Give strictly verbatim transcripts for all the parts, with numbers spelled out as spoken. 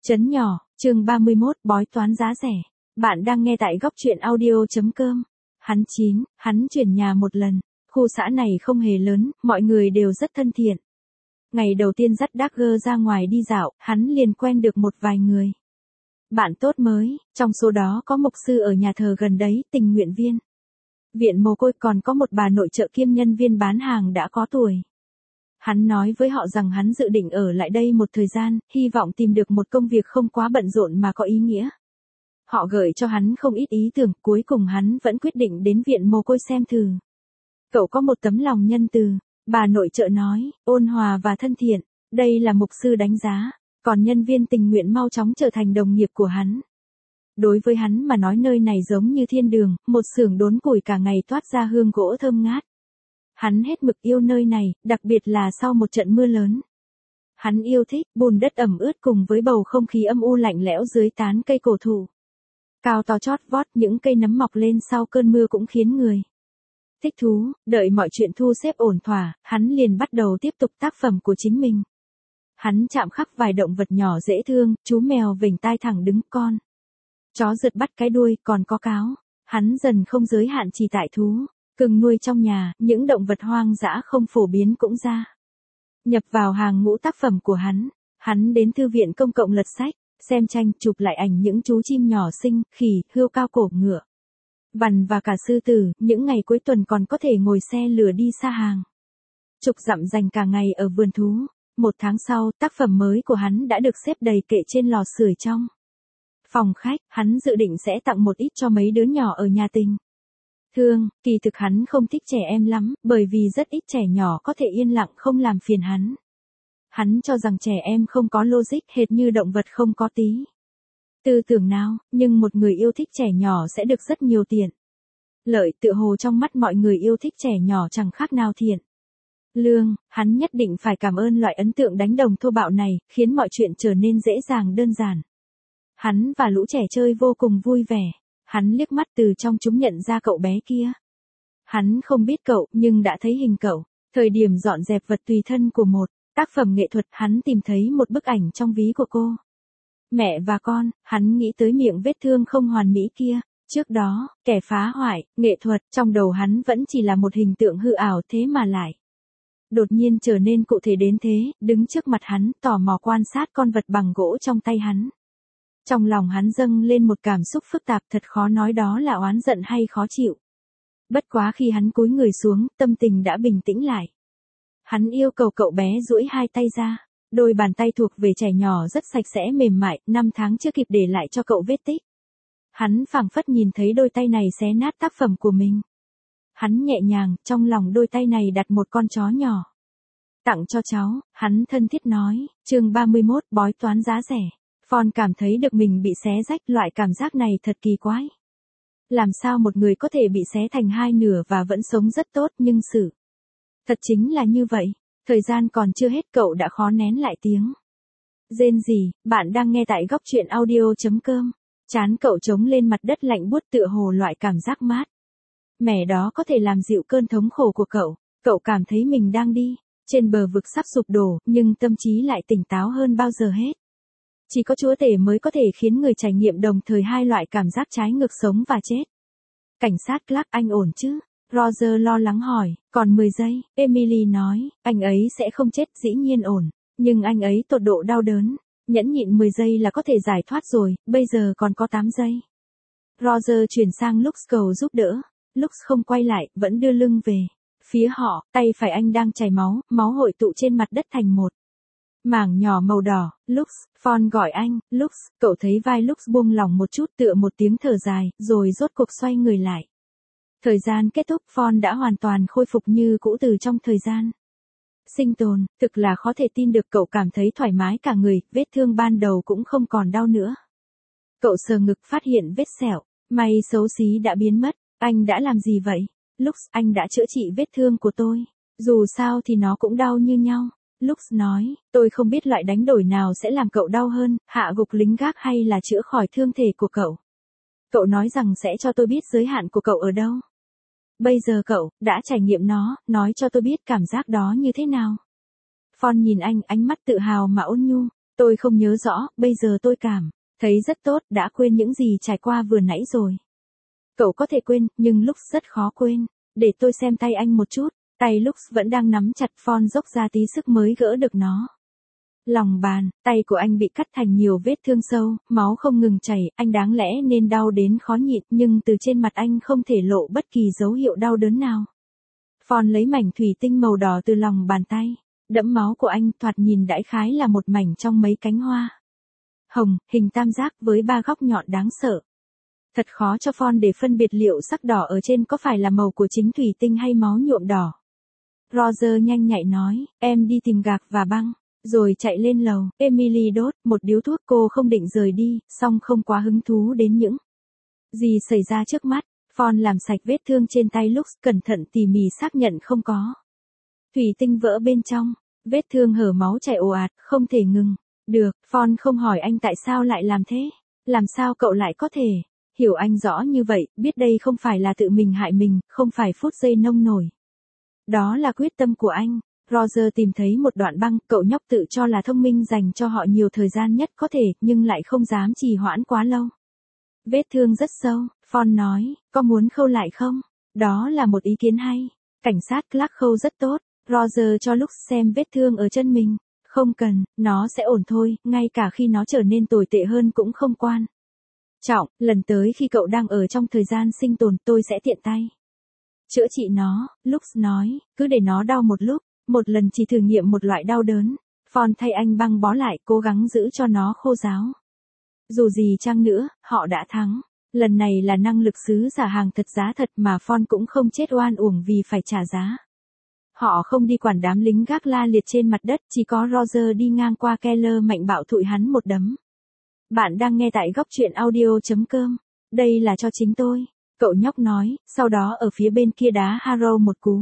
Trấn nhỏ, chương ba mươi mốt, bói toán giá rẻ. Bạn đang nghe tại góc truyện audio.com. Hắn chín, hắn chuyển nhà một lần. Khu xã này không hề lớn, mọi người đều rất thân thiện. Ngày đầu tiên dắt Dagger ra ngoài đi dạo, hắn liền quen được một vài người. Bạn tốt mới, trong số đó có mục sư ở nhà thờ gần đấy, tình nguyện viên. Viện mồ côi, còn có một bà nội trợ kiêm nhân viên bán hàng đã có tuổi. Hắn nói với họ rằng hắn dự định ở lại đây một thời gian, hy vọng tìm được một công việc không quá bận rộn mà có ý nghĩa. Họ gợi cho hắn không ít ý tưởng, cuối cùng hắn vẫn quyết định đến viện mồ côi xem thử. Cậu có một tấm lòng nhân từ, bà nội trợ nói, ôn hòa và thân thiện, đây là mục sư đánh giá, còn nhân viên tình nguyện mau chóng trở thành đồng nghiệp của hắn. Đối với hắn mà nói nơi này giống như thiên đường, một xưởng đốn củi cả ngày toát ra hương gỗ thơm ngát. Hắn hết mực yêu nơi này, đặc biệt là sau một trận mưa lớn. Hắn yêu thích bùn đất ẩm ướt cùng với bầu không khí âm u lạnh lẽo dưới tán cây cổ thụ. Cao to chót vót, những cây nấm mọc lên sau cơn mưa cũng khiến người thích thú. Đợi mọi chuyện thu xếp ổn thỏa, hắn liền bắt đầu tiếp tục tác phẩm của chính mình. Hắn chạm khắc vài động vật nhỏ dễ thương, chú mèo vểnh tai thẳng đứng, con chó rượt bắt cái đuôi, còn có cáo. Hắn dần không giới hạn chỉ tại thú cưng nuôi trong nhà, những động vật hoang dã không phổ biến cũng ra nhập vào hàng ngũ tác phẩm của hắn. Hắn đến thư viện công cộng lật sách, xem tranh, chụp lại ảnh những chú chim nhỏ xinh, khỉ, hươu cao cổ, ngựa vằn và cả sư tử. Những ngày cuối tuần còn có thể ngồi xe lửa đi xa hàng chục dặm dành cả ngày ở vườn thú. Một tháng sau, tác phẩm mới của hắn đã được xếp đầy kệ trên lò sưởi trong phòng khách. Hắn dự định sẽ tặng một ít cho mấy đứa nhỏ ở nhà tình thương. Kỳ thực hắn không thích trẻ em lắm, bởi vì rất ít trẻ nhỏ có thể yên lặng không làm phiền hắn. Hắn cho rằng trẻ em không có logic, hệt như động vật không có tí tư tưởng nào, nhưng một người yêu thích trẻ nhỏ sẽ được rất nhiều tiện lợi. Tựa hồ trong mắt mọi người yêu thích trẻ nhỏ chẳng khác nào thiện lương. Hắn nhất định phải cảm ơn loại ấn tượng đánh đồng thô bạo này, khiến mọi chuyện trở nên dễ dàng đơn giản. Hắn và lũ trẻ chơi vô cùng vui vẻ. Hắn liếc mắt từ trong chúng nhận ra cậu bé kia. Hắn không biết cậu, nhưng đã thấy hình cậu. Thời điểm dọn dẹp vật tùy thân của một tác phẩm nghệ thuật, hắn tìm thấy một bức ảnh trong ví của cô mẹ và con. Hắn nghĩ tới miệng vết thương không hoàn mỹ kia. Trước đó, kẻ phá hoại nghệ thuật trong đầu hắn vẫn chỉ là một hình tượng hư ảo, thế mà lại đột nhiên trở nên cụ thể đến thế. Đứng trước mặt hắn, tò mò quan sát con vật bằng gỗ trong tay hắn. Trong lòng hắn dâng lên một cảm xúc phức tạp, thật khó nói đó là oán giận hay khó chịu. Bất quá khi hắn cúi người xuống, tâm tình đã bình tĩnh lại. Hắn yêu cầu cậu bé duỗi hai tay ra. Đôi bàn tay thuộc về trẻ nhỏ rất sạch sẽ mềm mại, năm tháng chưa kịp để lại cho cậu vết tích. Hắn phảng phất nhìn thấy đôi tay này xé nát tác phẩm của mình. Hắn nhẹ nhàng, trong lòng đôi tay này đặt một con chó nhỏ. Tặng cho cháu, hắn thân thiết nói. Chương ba mươi mốt, bói toán giá rẻ. Phong cảm thấy được mình bị xé rách, loại cảm giác này thật kỳ quái. Làm sao một người có thể bị xé thành hai nửa và vẫn sống rất tốt, nhưng sự thật chính là như vậy. Thời gian còn chưa hết, cậu đã khó nén lại tiếng rên rỉ. Bạn đang nghe tại góc truyện audio.com. Trán cậu trống lên mặt đất lạnh buốt, tựa hồ loại cảm giác mát mẻ đó có thể làm dịu cơn thống khổ của cậu. Cậu cảm thấy mình đang đi trên bờ vực sắp sụp đổ, nhưng tâm trí lại tỉnh táo hơn bao giờ hết. Chỉ có chúa tể mới có thể khiến người trải nghiệm đồng thời hai loại cảm giác trái ngược, sống và chết. Cảnh sát Clark, anh ổn chứ? Roger lo lắng hỏi. Còn mười giây, Emily nói, anh ấy sẽ không chết, dĩ nhiên ổn. Nhưng anh ấy tột độ đau đớn. Nhẫn nhịn mười giây là có thể giải thoát rồi, bây giờ còn có tám giây. Roger chuyển sang Lux cầu giúp đỡ. Lux không quay lại, vẫn đưa lưng về phía họ, tay phải anh đang chảy máu, máu hội tụ trên mặt đất thành một mảng nhỏ màu đỏ. Lux, Phong gọi anh. Lux, cậu thấy vai Lux buông lỏng một chút, tựa một tiếng thở dài, rồi rốt cuộc xoay người lại. Thời gian kết thúc, Phong đã hoàn toàn khôi phục như cũ từ trong thời gian sinh tồn. Thực là khó thể tin được, cậu cảm thấy thoải mái cả người, vết thương ban đầu cũng không còn đau nữa. Cậu sờ ngực phát hiện vết sẹo, may xấu xí đã biến mất. Anh đã làm gì vậy? Lux, anh đã chữa trị vết thương của tôi. Dù sao thì nó cũng đau như nhau. Lux nói, tôi không biết loại đánh đổi nào sẽ làm cậu đau hơn, hạ gục lính gác hay là chữa khỏi thương thể của cậu. Cậu nói rằng sẽ cho tôi biết giới hạn của cậu ở đâu. Bây giờ cậu đã trải nghiệm nó, nói cho tôi biết cảm giác đó như thế nào. Phong nhìn anh, ánh mắt tự hào mà ôn nhu. Tôi không nhớ rõ, bây giờ tôi cảm thấy rất tốt, đã quên những gì trải qua vừa nãy rồi. Cậu có thể quên, nhưng Lux rất khó quên. Để tôi xem tay anh một chút. Tay Lux vẫn đang nắm chặt phone, dốc ra tí sức mới gỡ được nó. Lòng bàn, tay của anh bị cắt thành nhiều vết thương sâu, máu không ngừng chảy, anh đáng lẽ nên đau đến khó nhịn, nhưng từ trên mặt anh không thể lộ bất kỳ dấu hiệu đau đớn nào. Phone lấy mảnh thủy tinh màu đỏ từ lòng bàn tay, đẫm máu của anh, thoạt nhìn đại khái là một mảnh trong mấy cánh hoa hồng, hình tam giác với ba góc nhọn đáng sợ. Thật khó cho Phone để phân biệt liệu sắc đỏ ở trên có phải là màu của chính thủy tinh hay máu nhuộm đỏ. Roger nhanh nhạy nói, em đi tìm gạc và băng, rồi chạy lên lầu. Emily đốt một điếu thuốc, cô không định rời đi, song không quá hứng thú đến những gì xảy ra trước mắt. Phone làm sạch vết thương trên tay Lux, cẩn thận tỉ mỉ xác nhận không có thủy tinh vỡ bên trong, vết thương hở máu chảy ồ ạt, không thể ngừng được. Phone không hỏi anh tại sao lại làm thế, làm sao cậu lại có thể hiểu anh rõ như vậy, biết đây không phải là tự mình hại mình, không phải phút giây nông nổi. Đó là quyết tâm của anh. Roger tìm thấy một đoạn băng, cậu nhóc tự cho là thông minh, dành cho họ nhiều thời gian nhất có thể, nhưng lại không dám trì hoãn quá lâu. Vết thương rất sâu, Phone nói, có muốn khâu lại không? Đó là một ý kiến hay. Cảnh sát Clark khâu rất tốt. Roger cho Lux xem vết thương ở chân mình. Không cần, nó sẽ ổn thôi, ngay cả khi nó trở nên tồi tệ hơn cũng không quan trọng. Lần tới khi cậu đang ở trong thời gian sinh tồn, tôi sẽ tiện tay chữa trị nó. Lux nói, cứ để nó đau một lúc, một lần chỉ thử nghiệm một loại đau đớn. Phone thay anh băng bó lại, cố gắng giữ cho nó khô ráo. Dù gì chăng nữa, họ đã thắng. Lần này là năng lực sứ giả hàng thật giá thật mà Phone cũng không chết oan uổng vì phải trả giá. Họ không đi quản đám lính gác la liệt trên mặt đất, chỉ có Roger đi ngang qua Keller mạnh bạo thụi hắn một đấm. Bạn đang nghe tại góc truyện audio.com. Đây là cho chính tôi. Cậu nhóc nói, sau đó ở phía bên kia đá Harrow một cú.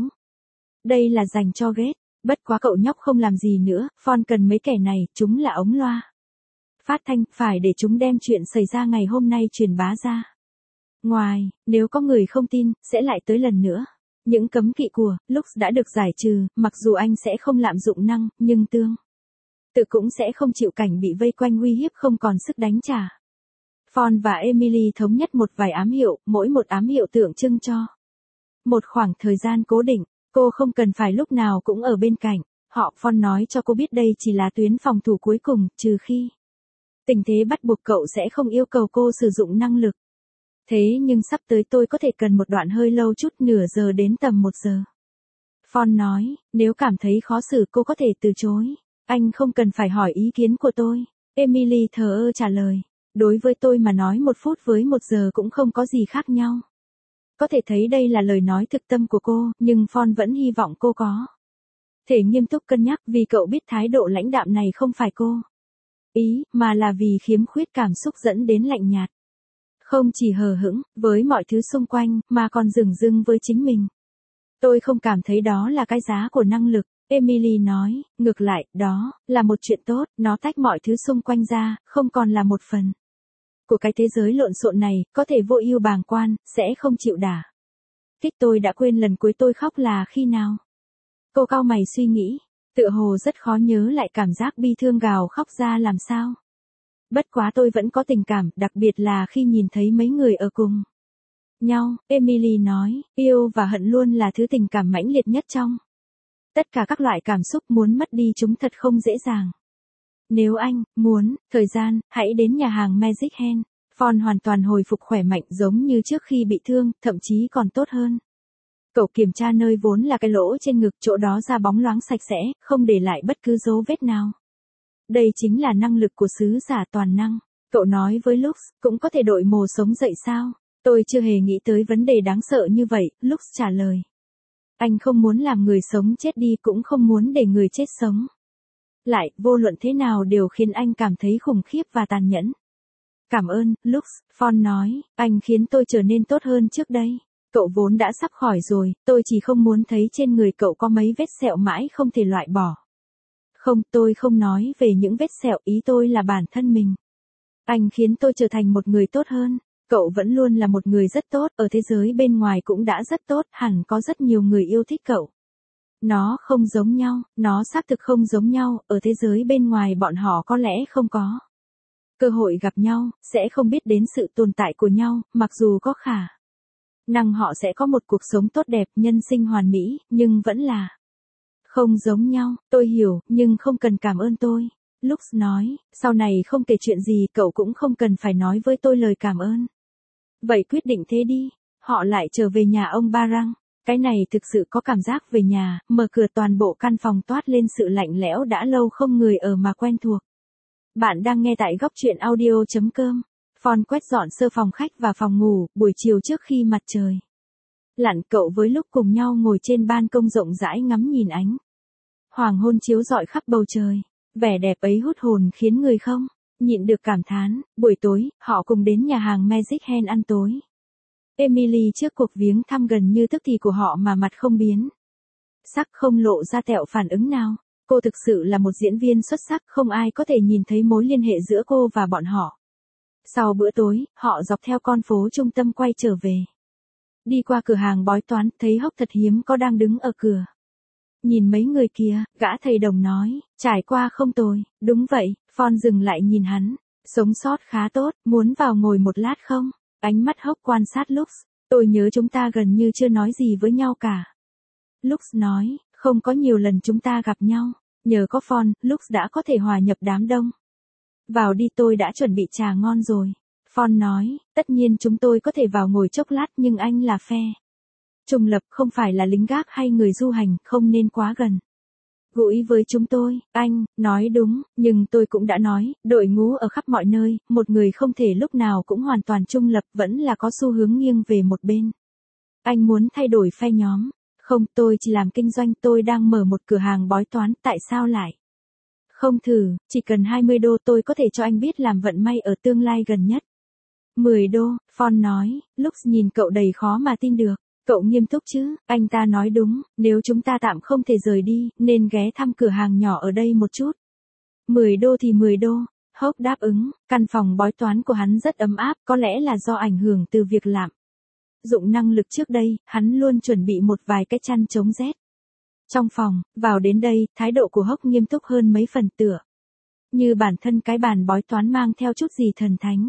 Đây là dành cho Ghét. Bất quá cậu nhóc không làm gì nữa, Phone cần mấy kẻ này, chúng là ống loa phát thanh, phải để chúng đem chuyện xảy ra ngày hôm nay truyền bá ra ngoài, nếu có người không tin, sẽ lại tới lần nữa. Những cấm kỵ của Lux đã được giải trừ, mặc dù anh sẽ không lạm dụng năng, nhưng tương tự cũng sẽ không chịu cảnh bị vây quanh uy hiếp không còn sức đánh trả. Phone và Emily thống nhất một vài ám hiệu, mỗi một ám hiệu tượng trưng cho một khoảng thời gian cố định. Cô không cần phải lúc nào cũng ở bên cạnh họ. Phone nói cho cô biết đây chỉ là tuyến phòng thủ cuối cùng, trừ khi tình thế bắt buộc cậu sẽ không yêu cầu cô sử dụng năng lực. Thế nhưng sắp tới tôi có thể cần một đoạn hơi lâu chút, nửa giờ đến tầm một giờ. Phone nói, nếu cảm thấy khó xử cô có thể từ chối. Anh không cần phải hỏi ý kiến của tôi. Emily thờ ơ trả lời. Đối với tôi mà nói một phút với một giờ cũng không có gì khác nhau. Có thể thấy đây là lời nói thực tâm của cô, nhưng Phone vẫn hy vọng cô có thể nghiêm túc cân nhắc, vì cậu biết thái độ lãnh đạm này không phải cô ý, mà là vì khiếm khuyết cảm xúc dẫn đến lạnh nhạt. Không chỉ hờ hững với mọi thứ xung quanh, mà còn dửng dưng với chính mình. Tôi không cảm thấy đó là cái giá của năng lực. Emily nói, ngược lại, đó là một chuyện tốt, nó tách mọi thứ xung quanh ra, không còn là một phần của cái thế giới lộn xộn này, có thể vô ưu bàng quan, sẽ không chịu đả kích. Tôi đã quên lần cuối tôi khóc là khi nào. Cô cau mày suy nghĩ, tựa hồ rất khó nhớ lại cảm giác bi thương gào khóc ra làm sao. Bất quá tôi vẫn có tình cảm, đặc biệt là khi nhìn thấy mấy người ở cùng nhau. Emily nói, yêu và hận luôn là thứ tình cảm mãnh liệt nhất trong tất cả các loại cảm xúc, muốn mất đi chúng thật không dễ dàng. Nếu anh muốn thời gian, hãy đến nhà hàng Magic Hand. Phone hoàn toàn hồi phục khỏe mạnh giống như trước khi bị thương, thậm chí còn tốt hơn. Cậu kiểm tra nơi vốn là cái lỗ trên ngực, chỗ đó ra bóng loáng sạch sẽ, không để lại bất cứ dấu vết nào. Đây chính là năng lực của sứ giả toàn năng. Cậu nói với Lux, cũng có thể đội mồ sống dậy sao? Tôi chưa hề nghĩ tới vấn đề đáng sợ như vậy, Lux trả lời. Anh không muốn làm người sống chết đi, cũng không muốn để người chết sống lại, vô luận thế nào đều khiến anh cảm thấy khủng khiếp và tàn nhẫn. Cảm ơn, Lux, Phone nói, anh khiến tôi trở nên tốt hơn trước đây. Cậu vốn đã sắp khỏi rồi, tôi chỉ không muốn thấy trên người cậu có mấy vết sẹo mãi không thể loại bỏ. Không, tôi không nói về những vết sẹo, ý tôi là bản thân mình. Anh khiến tôi trở thành một người tốt hơn. Cậu vẫn luôn là một người rất tốt, ở thế giới bên ngoài cũng đã rất tốt, hẳn có rất nhiều người yêu thích cậu. Nó không giống nhau, nó xác thực không giống nhau, ở thế giới bên ngoài bọn họ có lẽ không có cơ hội gặp nhau, sẽ không biết đến sự tồn tại của nhau, mặc dù có khả năng họ sẽ có một cuộc sống tốt đẹp, nhân sinh hoàn mỹ, nhưng vẫn là không giống nhau. Tôi hiểu, nhưng không cần cảm ơn tôi. Lux nói, sau này không kể chuyện gì, cậu cũng không cần phải nói với tôi lời cảm ơn. Vậy quyết định thế đi. Họ lại trở về nhà ông Barang. Cái này thực sự có cảm giác về nhà, mở cửa toàn bộ căn phòng toát lên sự lạnh lẽo đã lâu không người ở mà quen thuộc. Bạn đang nghe tại góc truyện audio chấm com. Phong quét dọn sơ phòng khách và phòng ngủ, buổi chiều trước khi mặt trời lặn, cậu với Lúc cùng nhau ngồi trên ban công rộng rãi ngắm nhìn ánh hoàng hôn chiếu rọi khắp bầu trời. Vẻ đẹp ấy hút hồn khiến người không nhịn được cảm thán. Buổi tối, họ cùng đến nhà hàng Magic Hand ăn tối. Emily trước cuộc viếng thăm gần như tức thì của họ mà mặt không biến sắc, không lộ ra tẹo phản ứng nào. Cô thực sự là một diễn viên xuất sắc, không ai có thể nhìn thấy mối liên hệ giữa cô và bọn họ. Sau bữa tối, họ dọc theo con phố trung tâm quay trở về. Đi qua cửa hàng bói toán, thấy Hốc thật hiếm có đang đứng ở cửa. Nhìn mấy người kia, gã thầy đồng nói, trải qua không tồi. Đúng vậy, Phong dừng lại nhìn hắn. Sống sót khá tốt, muốn vào ngồi một lát không? Ánh mắt Hốc quan sát Lux. Tôi nhớ chúng ta gần như chưa nói gì với nhau cả. Lux nói, không có nhiều lần chúng ta gặp nhau. Nhờ có Phong, Lux đã có thể hòa nhập đám đông. Vào đi, tôi đã chuẩn bị trà ngon rồi. Phong nói, tất nhiên chúng tôi có thể vào ngồi chốc lát, nhưng anh là phe trùng lập, không phải là lính gác hay người du hành, không nên quá gần gũi với chúng tôi. Anh nói đúng, nhưng tôi cũng đã nói, đội ngũ ở khắp mọi nơi, một người không thể lúc nào cũng hoàn toàn trung lập, vẫn là có xu hướng nghiêng về một bên. Anh muốn thay đổi phe nhóm? Không, tôi chỉ làm kinh doanh, tôi đang mở một cửa hàng bói toán, tại sao lại không thử? Chỉ cần hai mươi đô tôi có thể cho anh biết làm vận may ở tương lai gần nhất. mười đô, Phong nói. Lux nhìn cậu đầy khó mà tin được. Cậu nghiêm túc chứ? Anh ta nói đúng, nếu chúng ta tạm không thể rời đi, nên ghé thăm cửa hàng nhỏ ở đây một chút. mười đô thì mười đô. Hốc đáp ứng. Căn phòng bói toán của hắn rất ấm áp, có lẽ là do ảnh hưởng từ việc lạm dụng năng lực trước đây, hắn luôn chuẩn bị một vài cái chăn chống rét. Trong phòng, vào đến đây, thái độ của Hốc nghiêm túc hơn mấy phần, tựa như bản thân cái bàn bói toán mang theo chút gì thần thánh.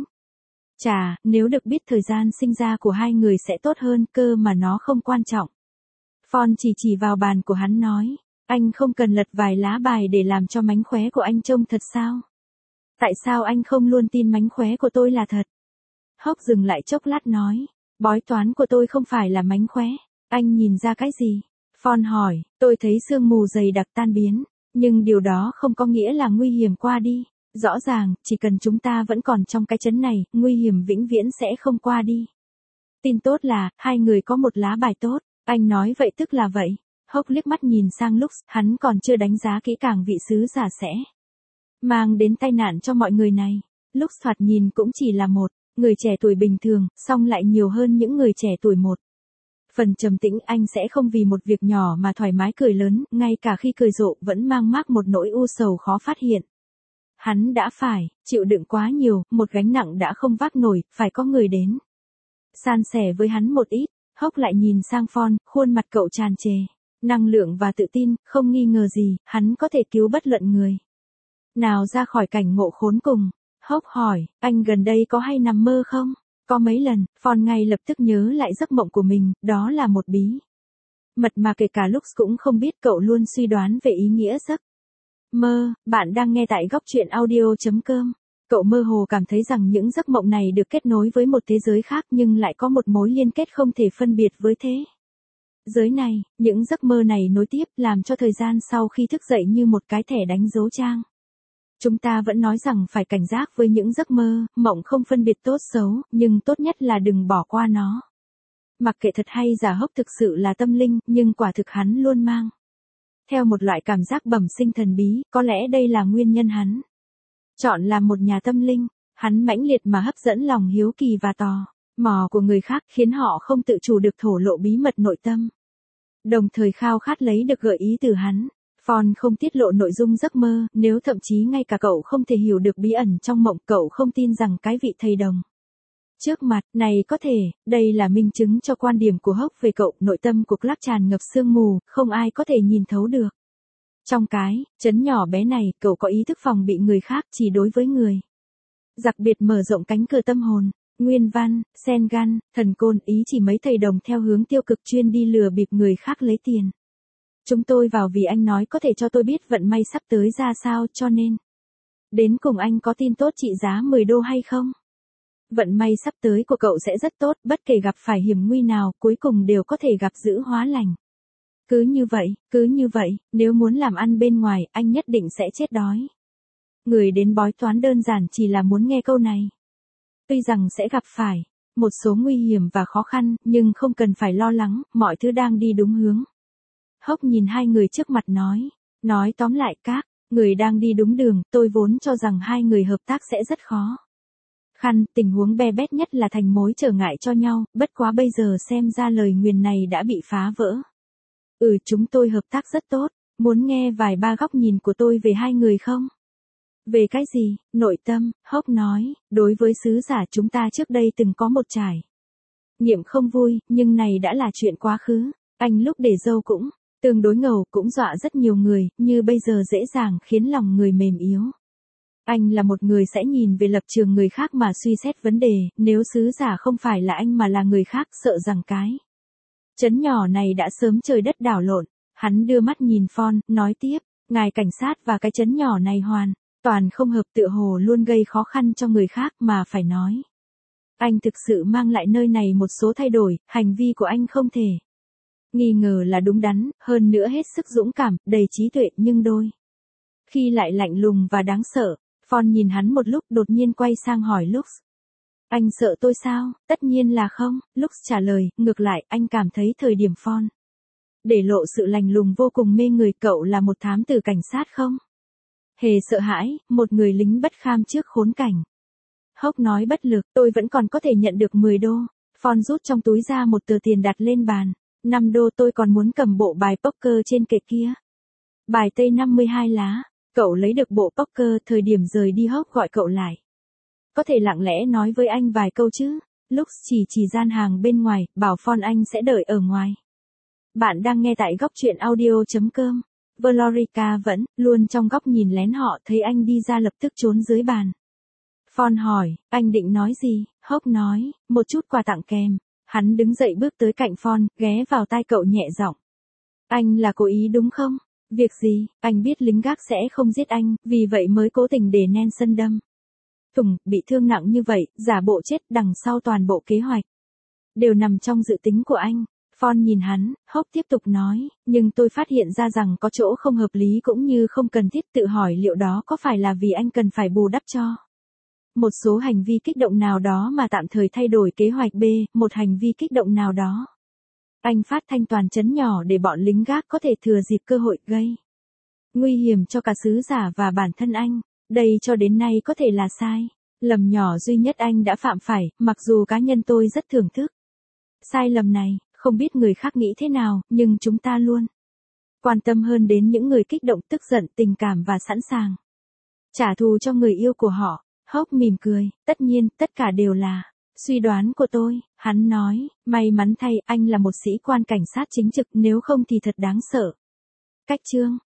Chà, nếu được biết thời gian sinh ra của hai người sẽ tốt hơn, cơ mà nó không quan trọng. Phong chỉ chỉ vào bàn của hắn nói, anh không cần lật vài lá bài để làm cho mánh khóe của anh trông thật sao? Tại sao anh không luôn tin mánh khóe của tôi là thật? Hốc dừng lại chốc lát nói, bói toán của tôi không phải là mánh khóe. Anh nhìn ra cái gì? Phong hỏi, tôi thấy sương mù dày đặc tan biến, nhưng điều đó không có nghĩa là nguy hiểm qua đi. Rõ ràng, chỉ cần chúng ta vẫn còn trong cái chấn này, nguy hiểm vĩnh viễn sẽ không qua đi. Tin tốt là, hai người có một lá bài tốt. Anh nói vậy tức là vậy. Hốc liếc mắt nhìn sang Lux, hắn còn chưa đánh giá kỹ càng vị sứ giả sẽ mang đến tai nạn cho mọi người này. Lux thoạt nhìn cũng chỉ là một người trẻ tuổi bình thường, song lại nhiều hơn những người trẻ tuổi một phần trầm tĩnh. Anh sẽ không vì một việc nhỏ mà thoải mái cười lớn, ngay cả khi cười rộ vẫn mang mác một nỗi u sầu khó phát hiện. Hắn đã phải chịu đựng quá nhiều, một gánh nặng đã không vác nổi, phải có người đến san sẻ với hắn một ít. Hốc lại nhìn sang Phong, khuôn mặt cậu tràn trề năng lượng và tự tin, không nghi ngờ gì, hắn có thể cứu bất luận người nào ra khỏi cảnh ngộ khốn cùng. Hốc hỏi, anh gần đây có hay nằm mơ không? Có mấy lần. Phong ngay lập tức nhớ lại giấc mộng của mình, đó là một bí mật mà kể cả Lux cũng không biết. Cậu luôn suy đoán về ý nghĩa giấc mơ. Bạn đang nghe tại góc truyện audio chấm com. Cậu mơ hồ cảm thấy rằng những giấc mộng này được kết nối với một thế giới khác, nhưng lại có một mối liên kết không thể phân biệt với thế giới này. Những giấc mơ này nối tiếp, làm cho thời gian sau khi thức dậy như một cái thẻ đánh dấu trang. Chúng ta vẫn nói rằng phải cảnh giác với những giấc mơ, mộng không phân biệt tốt xấu, nhưng tốt nhất là đừng bỏ qua nó. Mặc kệ thật hay giả, Hốc thực sự là tâm linh, nhưng quả thực hắn luôn mang theo một loại cảm giác bẩm sinh thần bí, có lẽ đây là nguyên nhân hắn chọn làm một nhà tâm linh. Hắn mãnh liệt mà hấp dẫn lòng hiếu kỳ và tò mò của người khác, khiến họ không tự chủ được thổ lộ bí mật nội tâm, đồng thời khao khát lấy được gợi ý từ hắn. Phong không tiết lộ nội dung giấc mơ, nếu thậm chí ngay cả cậu không thể hiểu được bí ẩn trong mộng. Cậu không tin rằng cái vị thầy đồng Trước mặt, này có thể, đây là minh chứng cho quan điểm của Hốc về cậu, nội tâm của Clark tràn ngập sương mù, không ai có thể nhìn thấu được. Trong cái, chấn nhỏ bé này, cậu có ý thức phòng bị người khác chỉ đối với người. Đặc biệt mở rộng cánh cửa tâm hồn. Nguyên văn, Sen Gan, thần côn ý chỉ mấy thầy đồng theo hướng tiêu cực chuyên đi lừa bịp người khác lấy tiền. Chúng tôi vào vì anh nói có thể cho tôi biết vận may sắp tới ra sao cho nên. Đến cùng anh có tin tốt trị giá mười đô hay không? Vận may sắp tới của cậu sẽ rất tốt, bất kể gặp phải hiểm nguy nào, cuối cùng đều có thể gặp dữ hóa lành. Cứ như vậy, cứ như vậy, nếu muốn làm ăn bên ngoài, anh nhất định sẽ chết đói. Người đến bói toán đơn giản chỉ là muốn nghe câu này. Tuy rằng sẽ gặp phải một số nguy hiểm và khó khăn, nhưng không cần phải lo lắng, mọi thứ đang đi đúng hướng. Hốc nhìn hai người trước mặt nói, nói tóm lại các người đang đi đúng đường, tôi vốn cho rằng hai người hợp tác sẽ rất khó. Khăn, tình huống be bét nhất là thành mối trở ngại cho nhau, bất quá bây giờ xem ra lời nguyền này đã bị phá vỡ. Ừ, chúng tôi hợp tác rất tốt, muốn nghe vài ba góc nhìn của tôi về hai người không? Về cái gì? Nội tâm, Hốc nói, đối với sứ giả chúng ta trước đây từng có một trải nghiệm không vui, nhưng này đã là chuyện quá khứ. Anh lúc để dâu cũng tương đối ngầu, cũng dọa rất nhiều người, như bây giờ dễ dàng khiến lòng người mềm yếu. Anh là một người sẽ nhìn về lập trường người khác mà suy xét vấn đề, nếu sứ giả không phải là anh mà là người khác, sợ rằng cái chấn nhỏ này đã sớm trời đất đảo lộn. Hắn đưa mắt nhìn Phong, nói tiếp, ngài cảnh sát và cái chấn nhỏ này hoàn toàn không hợp, tựa hồ luôn gây khó khăn cho người khác, mà phải nói. Anh thực sự mang lại nơi này một số thay đổi, hành vi của anh không thể nghi ngờ là đúng đắn, hơn nữa hết sức dũng cảm, đầy trí tuệ, nhưng đôi khi lại lạnh lùng và đáng sợ. Phong nhìn hắn một lúc, đột nhiên quay sang hỏi Lux. Anh sợ tôi sao? Tất nhiên là không, Lux trả lời, ngược lại, anh cảm thấy thời điểm Phong để lộ sự lạnh lùng vô cùng mê người. Cậu là một thám tử cảnh sát không hề sợ hãi, một người lính bất kham trước khốn cảnh. Hốc nói bất lực, tôi vẫn còn có thể nhận được mười đô. Phong rút trong túi ra một tờ tiền đặt lên bàn. năm đô, tôi còn muốn cầm bộ bài poker trên kệ kia. Bài tây năm mươi hai lá. Cậu lấy được bộ poker, thời điểm rời đi Hốc gọi cậu lại. Có thể lặng lẽ nói với anh vài câu chứ? Lux chỉ chỉ gian hàng bên ngoài, bảo Phong anh sẽ đợi ở ngoài. Bạn đang nghe tại góc truyện audio chấm com. Valorica vẫn luôn trong góc nhìn lén họ, thấy anh đi ra lập tức trốn dưới bàn. Phong hỏi, anh định nói gì? Hốc nói, một chút quà tặng kèm. Hắn đứng dậy bước tới cạnh Phong, ghé vào tai cậu nhẹ giọng. Anh là cố ý đúng không? Việc gì? Anh biết lính gác sẽ không giết anh, vì vậy mới cố tình để Nelson đâm thủng, bị thương nặng như vậy, giả bộ chết, đằng sau toàn bộ kế hoạch đều nằm trong dự tính của anh. Phong nhìn hắn, Hốc tiếp tục nói, nhưng tôi phát hiện ra rằng có chỗ không hợp lý cũng như không cần thiết, tự hỏi liệu đó có phải là vì anh cần phải bù đắp cho một số hành vi kích động nào đó mà tạm thời thay đổi kế hoạch B, một hành vi kích động nào đó. Anh phát thanh toàn chấn nhỏ để bọn lính gác có thể thừa dịp cơ hội gây nguy hiểm cho cả sứ giả và bản thân anh. Đây cho đến nay có thể là sai lầm nhỏ duy nhất anh đã phạm phải, mặc dù cá nhân tôi rất thưởng thức sai lầm này. Không biết người khác nghĩ thế nào, nhưng chúng ta luôn quan tâm hơn đến những người kích động, tức giận, tình cảm và sẵn sàng trả thù cho người yêu của họ. Hốc mỉm cười, tất nhiên, tất cả đều là suy đoán của tôi. Hắn nói, may mắn thay, anh là một sĩ quan cảnh sát chính trực, nếu không thì thật đáng sợ. Cách chương